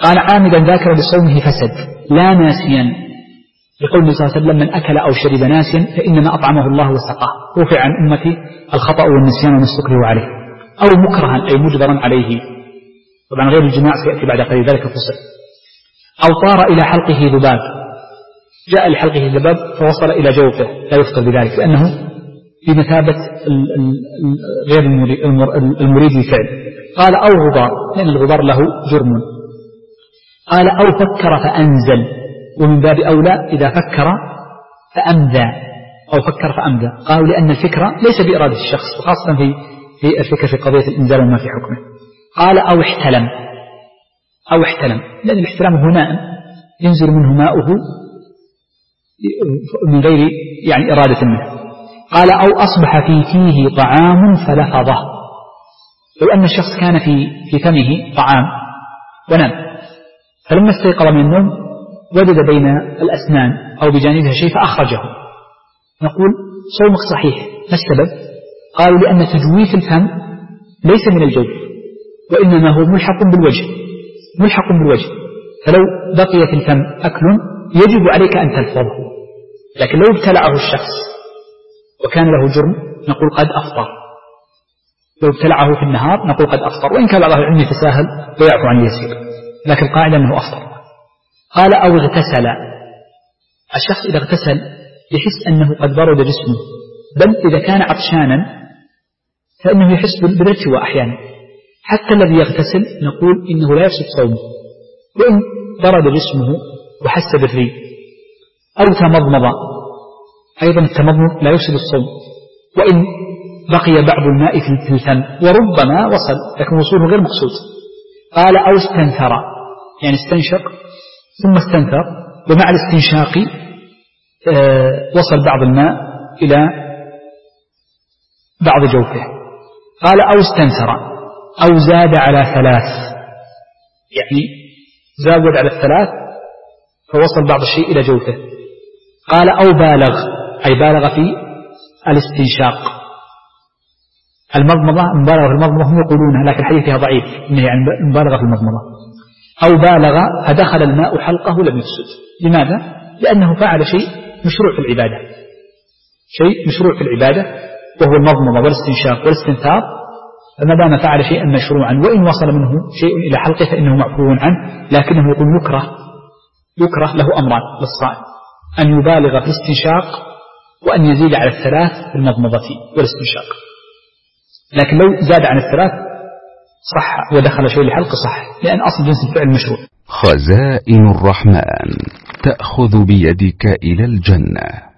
قال عامدا ذاكر لصومه فسد لا ناسيا، يقول النبي صلى الله عليه وسلم من أكل أو شرب ناسيا فإنما أطعمه الله وسقاه، رفع عن أمتي الخطأ والنسيان وما استكرهوا عليه. أو مكرها أي مجبرا عليه، طبعا غير الجماع سيأتي بعد قليل ذلك فصل. أو طار إلى حلقه ذباب، جاء لحلقه ذباب فوصل إلى جوفه لا يفطر بذلك لأنه بمثابة غير المريد للفعل. قال أو غبار، لأن الغبار له جرم. قال أو فكر فأنزل، ومن باب أولى إذا فكر فأمذى أو فكر فأمذى، قالوا لأن الفكرة ليس بإرادة الشخص، وخاصة في الفكرة في قضية الإنزال وما في حكمه. قال أو احتلم، أو احتلم، لأن الاحتلام هو ماء ينزل منه ماؤه من غير يعني إرادة منه. قال أو أصبح في فيه طعام فلفظه، لو أن الشخص كان في فمه طعام ونام، فلما استيقظ من النوم وجد بين الأسنان أو بجانبها شيء فأخرجه، نقول صومك صحيح. ما السبب؟ قالوا لأن تجويف الفم ليس من الجوف، وإنما هو ملحق بالوجه، فلو بقي في الفم أكل يجب عليك أن تلفظه، لكن لو ابتلعه الشخص وكان له جرم نقول قد أفطر، لو ابتلعه في النهار نقول قد أفطر، وإن كان بعض العلم يتساهل ويعفو عن اليسير، لكن القاعدة أنه أفطر. قال أو اغتسل، الشخص إذا اغتسل يحس أنه قد برد جسمه، بل إذا كان عطشانا فإنه يحس بالارتواء أحيانا، حتى الذي يغتسل نقول إنه لا يفسد صومه وإن برد جسمه وحس بالريق. أو تمضمض، أيضا التمضمض لا يفسد الصوم وإن بقي بعض الماء في الفم وربما وصل، لكن وصوله غير مقصود. قال أو استنثر، يعني استنشق ثم استنثر، ومع الاستنشاق وصل بعض الماء إلى بعض جوفه. قال أو استنثر أو زاد على 3، يعني زاد على 3 فوصل بعض الشيء إلى جوفه. قال أو بالغ، أي بالغ في الاستنشاق. المضمضة مبالغة في المضمضة هم يقولونها، لكن الحديث فيها ضعيف إنه يعني مبالغة في المضمضة. أو بالغ فدخل الماء حلقه لم يفسد. لماذا؟ لأنه فعل شيء مشروع في العبادة، وهو المضمضة والاستنشاق والاستنثار، فما دام فعل شيئا مشروعا وإن وصل منه شيء إلى حلقه فإنه معفو عنه، لكنه يقول يكره له أمران للصائم: أن يبالغ في الاستنشاق وأن يزيد على 3 في المضمضة والاستنشاق. لكن لو زاد عن 3 صح ودخل شيء لحلق صح، لأن أصل جنس الفعل مشروع. خزائن الرحمن تأخذ بيدك إلى الجنة.